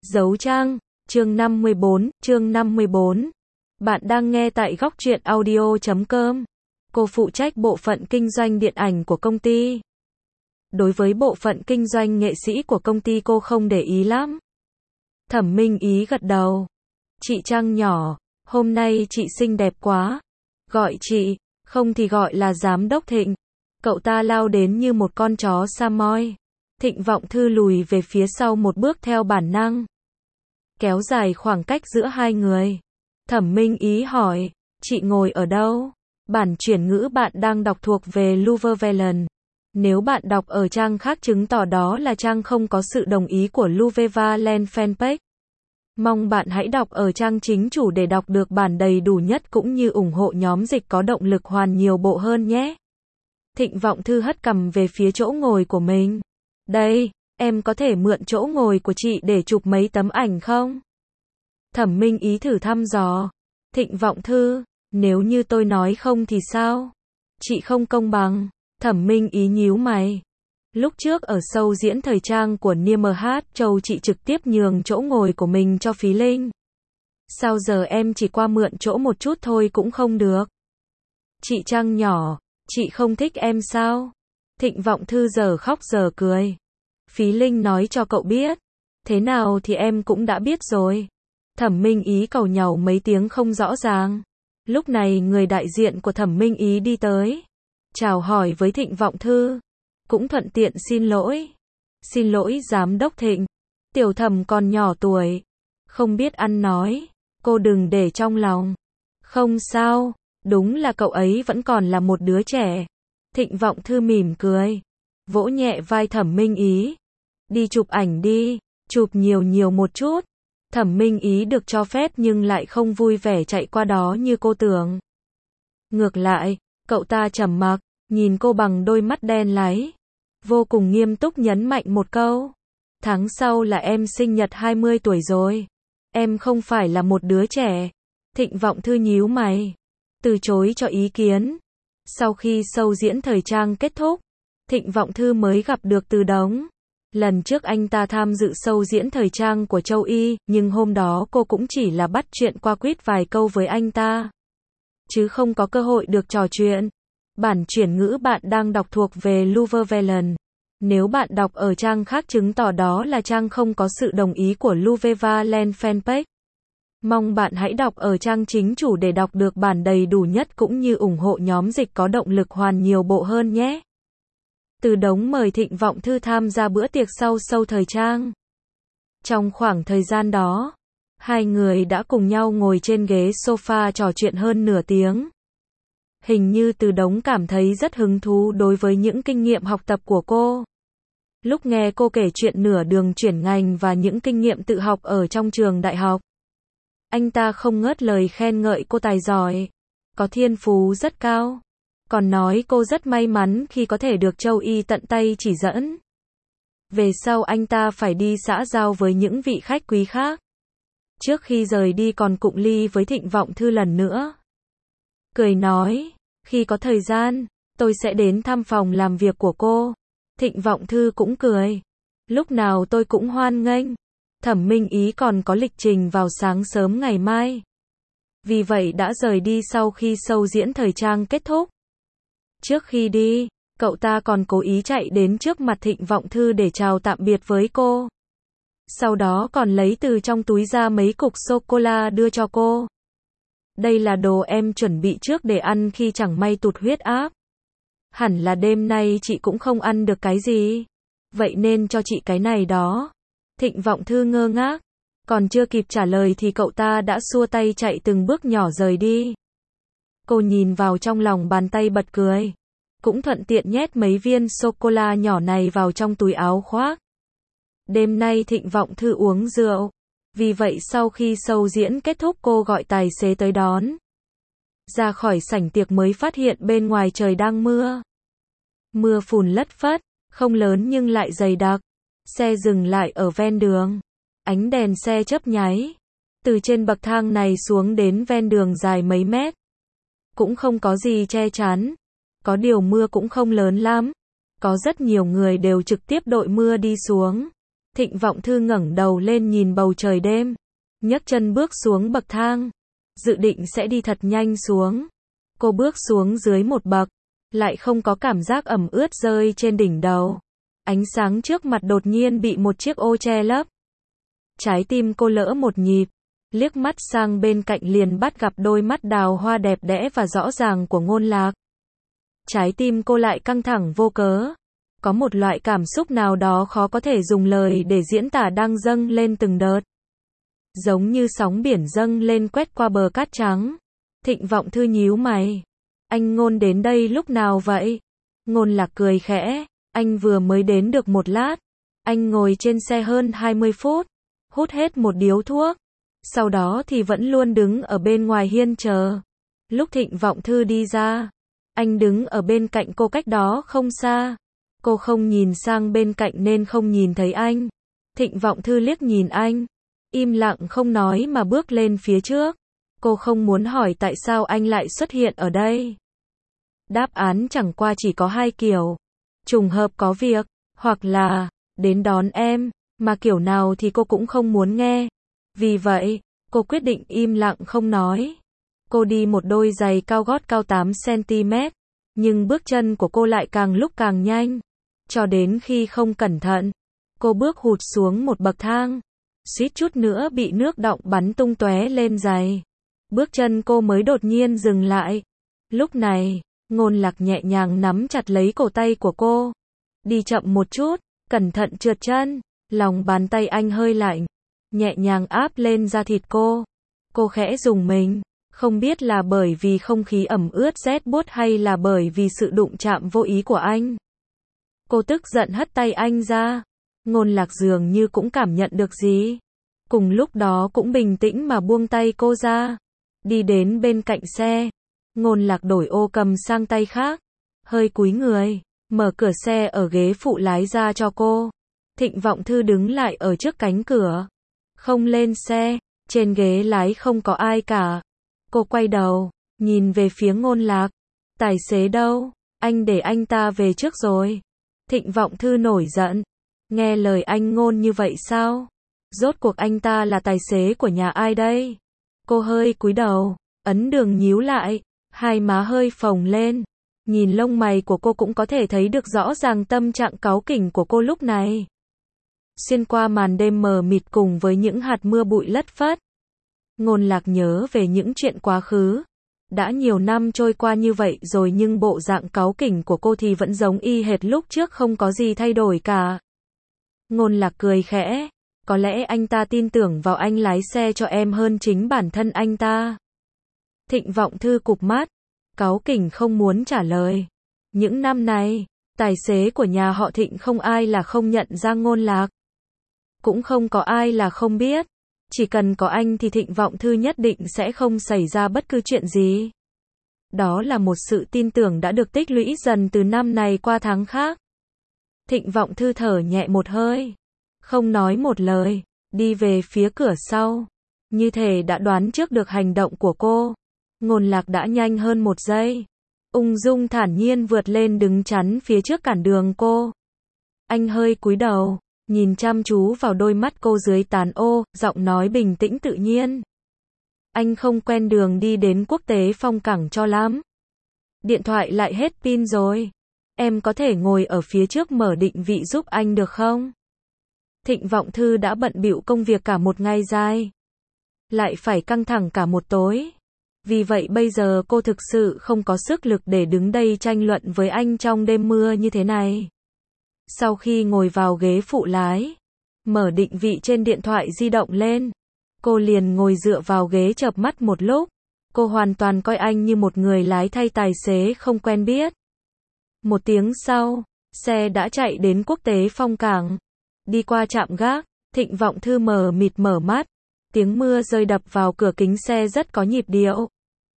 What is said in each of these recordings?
Dấu trang, chương 54. Bạn đang nghe tại góc truyện audio.com. Cô phụ trách bộ phận kinh doanh điện ảnh của công ty. Đối với bộ phận kinh doanh nghệ sĩ của công ty cô không để ý lắm. Thẩm Minh Ý gật đầu. Chị Trang nhỏ, hôm nay chị xinh đẹp quá. Gọi chị, không thì gọi là giám đốc Thịnh. Cậu ta lao đến như một con chó Samoy. Thịnh Vọng Thư lùi về phía sau một bước theo bản năng. Kéo dài khoảng cách giữa hai người. Thẩm Minh Ý hỏi, chị ngồi ở đâu? Bản chuyển ngữ bạn đang đọc thuộc về Luvevelen. Nếu bạn đọc ở trang khác chứng tỏ đó là trang không có sự đồng ý của Luvevelen fanpage. Mong bạn hãy đọc ở trang chính chủ để đọc được bản đầy đủ nhất cũng như ủng hộ nhóm dịch có động lực hoàn nhiều bộ hơn nhé. Thịnh Vọng Thư hất cằm về phía chỗ ngồi của mình. Đây, em có thể mượn chỗ ngồi của chị để chụp mấy tấm ảnh không? Thẩm Minh Ý thử thăm dò. Thịnh Vọng Thư, nếu như tôi nói không thì sao? Chị không công bằng. Thẩm Minh Ý nhíu mày. Lúc trước ở show diễn thời trang của Niemh Châu chị trực tiếp nhường chỗ ngồi của mình cho Phí Linh. Sao giờ em chỉ qua mượn chỗ một chút thôi cũng không được? Chị Trang nhỏ, chị không thích em sao? Thịnh Vọng Thư giờ khóc giờ cười. Phí Linh nói cho cậu biết. Thế nào thì em cũng đã biết rồi. Thẩm Minh Ý càu nhàu mấy tiếng không rõ ràng. Lúc này người đại diện của Thẩm Minh Ý đi tới. Chào hỏi với Thịnh Vọng Thư. Cũng thuận tiện xin lỗi. Xin lỗi giám đốc Thịnh. Tiểu Thẩm còn nhỏ tuổi. Không biết ăn nói. Cô đừng để trong lòng. Không sao. Đúng là cậu ấy vẫn còn là một đứa trẻ. Thịnh Vọng Thư mỉm cười. Vỗ nhẹ vai Thẩm Minh Ý. Đi chụp ảnh đi. Chụp nhiều một chút. Thẩm Minh Ý được cho phép nhưng lại không vui vẻ chạy qua đó như cô tưởng. Ngược lại, cậu ta trầm mặc, nhìn cô bằng đôi mắt đen láy. Vô cùng nghiêm túc nhấn mạnh một câu. Tháng sau là em sinh nhật 20 tuổi rồi. Em không phải là một đứa trẻ. Thịnh Vọng Thư nhíu mày. Từ chối cho ý kiến. Sau khi show diễn thời trang kết thúc, Thịnh Vọng Thư mới gặp được Từ Đống. Lần trước anh ta tham dự show diễn thời trang của Châu Y, nhưng hôm đó cô cũng chỉ là bắt chuyện qua quýt vài câu với anh ta. Chứ không có cơ hội được trò chuyện. Bản chuyển ngữ bạn đang đọc thuộc về Luvevelen. Nếu bạn đọc ở trang khác chứng tỏ đó là trang không có sự đồng ý của Luvevelen fanpage. Mong bạn hãy đọc ở trang chính chủ để đọc được bản đầy đủ nhất cũng như ủng hộ nhóm dịch có động lực hoàn nhiều bộ hơn nhé. Từ Đống mời Thịnh Vọng Thư tham gia bữa tiệc sau show thời trang. Trong khoảng thời gian đó, hai người đã cùng nhau ngồi trên ghế sofa trò chuyện hơn nửa tiếng. Hình như Từ Đống cảm thấy rất hứng thú đối với những kinh nghiệm học tập của cô. Lúc nghe cô kể chuyện nửa đường chuyển ngành và những kinh nghiệm tự học ở trong trường đại học, anh ta không ngớt lời khen ngợi cô tài giỏi, có thiên phú rất cao. Còn nói cô rất may mắn khi có thể được Châu Y tận tay chỉ dẫn. Về sau anh ta phải đi xã giao với những vị khách quý khác. Trước khi rời đi còn cụng ly với Thịnh Vọng Thư lần nữa. Cười nói, khi có thời gian, tôi sẽ đến thăm phòng làm việc của cô. Thịnh Vọng Thư cũng cười. Lúc nào tôi cũng hoan nghênh. Thẩm Minh Ý còn có lịch trình vào sáng sớm ngày mai. Vì vậy đã rời đi sau khi show diễn thời trang kết thúc. Trước khi đi, cậu ta còn cố ý chạy đến trước mặt Thịnh Vọng Thư để chào tạm biệt với cô. Sau đó còn lấy từ trong túi ra mấy cục sô-cô-la đưa cho cô. Đây là đồ em chuẩn bị trước để ăn khi chẳng may tụt huyết áp. Hẳn là đêm nay chị cũng không ăn được cái gì. Vậy nên cho chị cái này đó. Thịnh Vọng Thư ngơ ngác. Còn chưa kịp trả lời thì cậu ta đã xua tay chạy từng bước nhỏ rời đi. Cô nhìn vào trong lòng bàn tay bật cười. Cũng thuận tiện nhét mấy viên sô-cô-la nhỏ này vào trong túi áo khoác. Đêm nay Thịnh Vọng Thư uống rượu. Vì vậy sau khi show diễn kết thúc cô gọi tài xế tới đón. Ra khỏi sảnh tiệc mới phát hiện bên ngoài trời đang mưa. Mưa phùn lất phất, không lớn nhưng lại dày đặc. Xe dừng lại ở ven đường. Ánh đèn xe chớp nháy. Từ trên bậc thang này xuống đến ven đường dài mấy mét. Cũng không có gì che chắn. Có điều mưa cũng không lớn lắm. Có rất nhiều người đều trực tiếp đội mưa đi xuống. Thịnh Vọng Thư ngẩng đầu lên nhìn bầu trời đêm, nhấc chân bước xuống bậc thang, dự định sẽ đi thật nhanh xuống. Cô bước xuống dưới một bậc, lại không có cảm giác ẩm ướt rơi trên đỉnh đầu. Ánh sáng trước mặt đột nhiên bị một chiếc ô che lấp. Trái tim cô lỡ một nhịp, liếc mắt sang bên cạnh liền bắt gặp đôi mắt đào hoa đẹp đẽ và rõ ràng của Ngôn Lạc. Trái tim cô lại căng thẳng vô cớ. Có một loại cảm xúc nào đó khó có thể dùng lời để diễn tả đang dâng lên từng đợt. Giống như sóng biển dâng lên quét qua bờ cát trắng. Thịnh Vọng Thư nhíu mày. Anh Ngôn đến đây lúc nào vậy? Ngôn Lạc cười khẽ. Anh vừa mới đến được một lát. Anh ngồi trên xe hơn 20 phút. Hút hết một điếu thuốc. Sau đó thì vẫn luôn đứng ở bên ngoài hiên chờ. Lúc Thịnh Vọng Thư đi ra, anh đứng ở bên cạnh cô cách đó không xa. Cô không nhìn sang bên cạnh nên không nhìn thấy anh. Thịnh Vọng Thư liếc nhìn anh, im lặng không nói mà bước lên phía trước. Cô không muốn hỏi tại sao anh lại xuất hiện ở đây. Đáp án chẳng qua chỉ có hai kiểu. Trùng hợp có việc, hoặc là đến đón em, mà kiểu nào thì cô cũng không muốn nghe. Vì vậy, cô quyết định im lặng không nói. Cô đi một đôi giày cao gót cao 8 cm, nhưng bước chân của cô lại càng lúc càng nhanh. Cho đến khi không cẩn thận, cô bước hụt xuống một bậc thang, suýt chút nữa bị nước đọng bắn tung tóe lên giày. Bước chân cô mới đột nhiên dừng lại. Lúc này, Ngôn Lạc nhẹ nhàng nắm chặt lấy cổ tay của cô. Đi chậm một chút, cẩn thận trượt chân. Lòng bàn tay anh hơi lạnh, nhẹ nhàng áp lên da thịt cô. Cô khẽ rùng mình, không biết là bởi vì không khí ẩm ướt rét buốt hay là bởi vì sự đụng chạm vô ý của anh. Cô tức giận hất tay anh ra. Ngôn Lạc dường như cũng cảm nhận được gì. Cùng lúc đó cũng bình tĩnh mà buông tay cô ra. Đi đến bên cạnh xe. Ngôn Lạc đổi ô cầm sang tay khác. Hơi cúi người, mở cửa xe ở ghế phụ lái ra cho cô. Thịnh Vọng Thư đứng lại ở trước cánh cửa. Không lên xe, trên ghế lái không có ai cả. Cô quay đầu, nhìn về phía Ngôn Lạc. Tài xế đâu? Anh để anh ta về trước rồi. Thịnh Vọng Thư nổi giận. Nghe lời anh Ngôn như vậy sao? Rốt cuộc anh ta là tài xế của nhà ai đây? Cô hơi cúi đầu, ấn đường nhíu lại, hai má hơi phồng lên. Nhìn lông mày của cô cũng có thể thấy được rõ ràng tâm trạng cáu kỉnh của cô lúc này. Xuyên qua màn đêm mờ mịt cùng với những hạt mưa bụi lất phất. Ngôn Lạc nhớ về những chuyện quá khứ. Đã nhiều năm trôi qua như vậy rồi nhưng bộ dạng cáu kỉnh của cô thì vẫn giống y hệt lúc trước, không có gì thay đổi cả. Ngôn Lạc cười khẽ. Có lẽ anh ta tin tưởng vào anh lái xe cho em hơn chính bản thân anh ta. Thịnh Vọng Thư cụp mắt, cáu kỉnh không muốn trả lời. Những năm này, tài xế của nhà họ Thịnh không ai là không nhận ra Ngôn Lạc. Cũng không có ai là không biết. Chỉ cần có anh thì Thịnh Vọng Thư nhất định sẽ không xảy ra bất cứ chuyện gì. Đó là một sự tin tưởng đã được tích lũy dần từ năm này qua tháng khác. Thịnh Vọng Thư thở nhẹ một hơi, không nói một lời, đi về phía cửa sau. Như thể đã đoán trước được hành động của cô. Ngôn Lạc đã nhanh hơn một giây. Ung dung thản nhiên vượt lên đứng chắn phía trước cản đường cô. Anh hơi cúi đầu, nhìn chăm chú vào đôi mắt cô dưới tán ô, giọng nói bình tĩnh tự nhiên. Anh không quen đường đi đến Quốc tế Phong Cảng cho lắm. Điện thoại lại hết pin rồi. Em có thể ngồi ở phía trước mở định vị giúp anh được không? Thịnh Vọng Thư đã bận bịu công việc cả một ngày dài. Lại phải căng thẳng cả một tối. Vì vậy bây giờ cô thực sự không có sức lực để đứng đây tranh luận với anh trong đêm mưa như thế này. Sau khi ngồi vào ghế phụ lái, mở định vị trên điện thoại di động lên, cô liền ngồi dựa vào ghế chợp mắt một lúc. Cô hoàn toàn coi anh như một người lái thay tài xế không quen biết. Một tiếng sau, xe đã chạy đến Quốc tế Phong Cảng. Đi qua trạm gác, Thịnh Vọng Thư mờ mịt mở mắt. Tiếng mưa rơi đập vào cửa kính xe rất có nhịp điệu.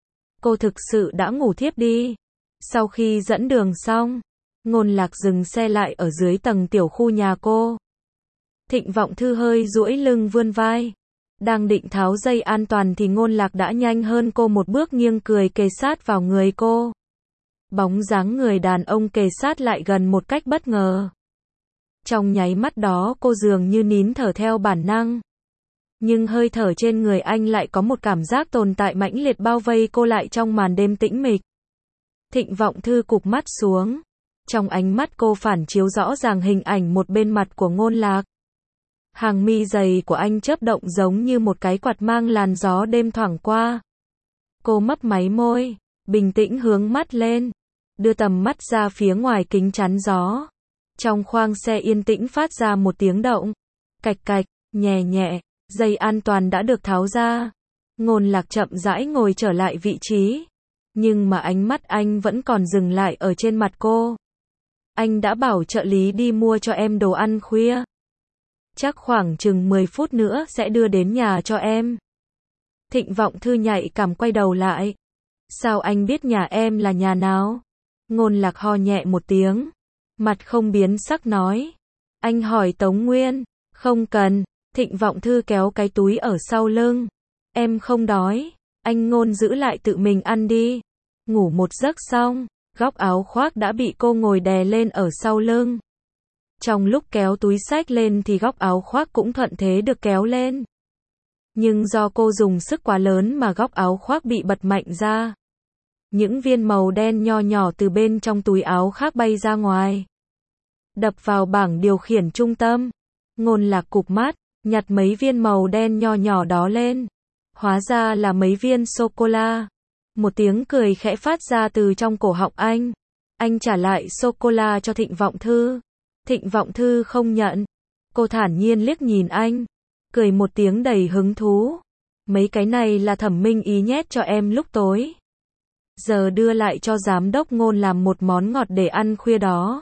Cô thực sự đã ngủ thiếp đi. Sau khi dẫn đường xong, Ngôn Lạc dừng xe lại ở dưới tầng tiểu khu nhà cô. Thịnh Vọng Thư hơi duỗi lưng vươn vai. Đang định tháo dây an toàn thì Ngôn Lạc đã nhanh hơn cô một bước, nghiêng cười kề sát vào người cô. Bóng dáng người đàn ông kề sát lại gần một cách bất ngờ. Trong nháy mắt đó cô dường như nín thở theo bản năng. Nhưng hơi thở trên người anh lại có một cảm giác tồn tại mãnh liệt bao vây cô lại trong màn đêm tĩnh mịch. Thịnh Vọng Thư cụp mắt xuống. Trong ánh mắt cô phản chiếu rõ ràng hình ảnh một bên mặt của Ngôn Lạc. Hàng mi dày của anh chớp động giống như một cái quạt mang làn gió đêm thoảng qua. Cô mấp máy môi, bình tĩnh hướng mắt lên, đưa tầm mắt ra phía ngoài kính chắn gió. Trong khoang xe yên tĩnh phát ra một tiếng động. Cạch cạch, nhẹ nhẹ, dây an toàn đã được tháo ra. Ngôn Lạc chậm rãi ngồi trở lại vị trí. Nhưng mà ánh mắt anh vẫn còn dừng lại ở trên mặt cô. Anh đã bảo trợ lý đi mua cho em đồ ăn khuya. Chắc khoảng chừng 10 phút nữa sẽ đưa đến nhà cho em. Thịnh Vọng Thư nhạy cảm quay đầu lại. Sao anh biết nhà em là nhà nào? Ngôn Lạc ho nhẹ một tiếng. Mặt không biến sắc nói. Anh hỏi Tống Nguyên. Không cần. Thịnh Vọng Thư kéo cái túi ở sau lưng. Em không đói. Anh Ngôn giữ lại tự mình ăn đi. Ngủ một giấc xong, góc áo khoác đã bị cô ngồi đè lên ở sau lưng. Trong lúc kéo túi xách lên thì góc áo khoác cũng thuận thế được kéo lên. Nhưng do cô dùng sức quá lớn mà góc áo khoác bị bật mạnh ra. Những viên màu đen nho nhỏ từ bên trong túi áo khác bay ra ngoài. Đập vào bảng điều khiển trung tâm. Ngôn Lạc cụp mắt, nhặt mấy viên màu đen nho nhỏ đó lên. Hóa ra là mấy viên sô-cô-la. Một tiếng cười khẽ phát ra từ trong cổ họng anh. Anh trả lại sô-cô-la cho Thịnh Vọng Thư. Thịnh Vọng Thư không nhận. Cô thản nhiên liếc nhìn anh. Cười một tiếng đầy hứng thú. Mấy cái này là Thẩm Minh Ý nhét cho em lúc tối. Giờ đưa lại cho giám đốc Ngôn làm một món ngọt để ăn khuya đó.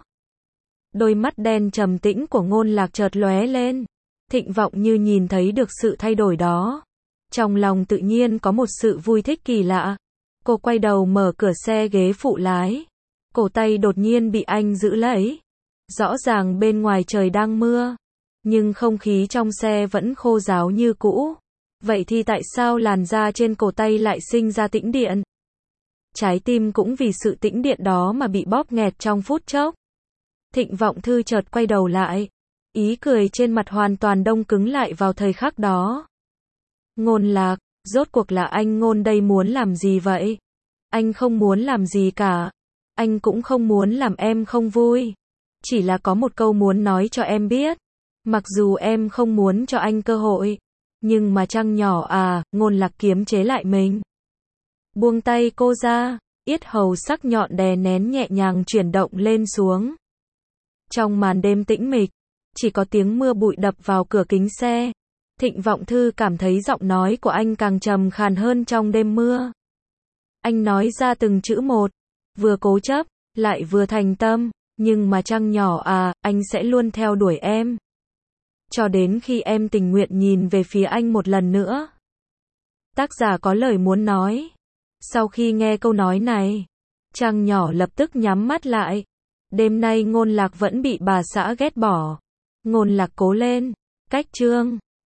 Đôi mắt đen trầm tĩnh của Ngôn Lạc chợt lóe lên. Thịnh Vọng như nhìn thấy được sự thay đổi đó. Trong lòng tự nhiên có một sự vui thích kỳ lạ. Cô quay đầu mở cửa xe ghế phụ lái. Cổ tay đột nhiên bị anh giữ lấy. Rõ ràng bên ngoài trời đang mưa. Nhưng không khí trong xe vẫn khô ráo như cũ. Vậy thì tại sao làn da trên cổ tay lại sinh ra tĩnh điện? Trái tim cũng vì sự tĩnh điện đó mà bị bóp nghẹt trong phút chốc. Thịnh Vọng Thư chợt quay đầu lại. Ý cười trên mặt hoàn toàn đông cứng lại vào thời khắc đó. Ngôn Lạc, rốt cuộc là anh Ngôn đây muốn làm gì vậy? Anh không muốn làm gì cả. Anh cũng không muốn làm em không vui. Chỉ là có một câu muốn nói cho em biết. Mặc dù em không muốn cho anh cơ hội. Nhưng mà Trăng nhỏ à, Ngôn Lạc kiềm chế lại mình. Buông tay cô ra, yết hầu sắc nhọn đè nén nhẹ nhàng chuyển động lên xuống. Trong màn đêm tĩnh mịch, chỉ có tiếng mưa bụi đập vào cửa kính xe. Thịnh Vọng Thư cảm thấy giọng nói của anh càng trầm khàn hơn trong đêm mưa. Anh nói ra từng chữ một, vừa cố chấp, lại vừa thành tâm, nhưng mà Trăng nhỏ à, anh sẽ luôn theo đuổi em. Cho đến khi em tình nguyện nhìn về phía anh một lần nữa. Tác giả có lời muốn nói. Sau khi nghe câu nói này, Trăng nhỏ lập tức nhắm mắt lại. Đêm nay Ngôn Lạc vẫn bị bà xã ghét bỏ. Ngôn Lạc cố lên. Cách chương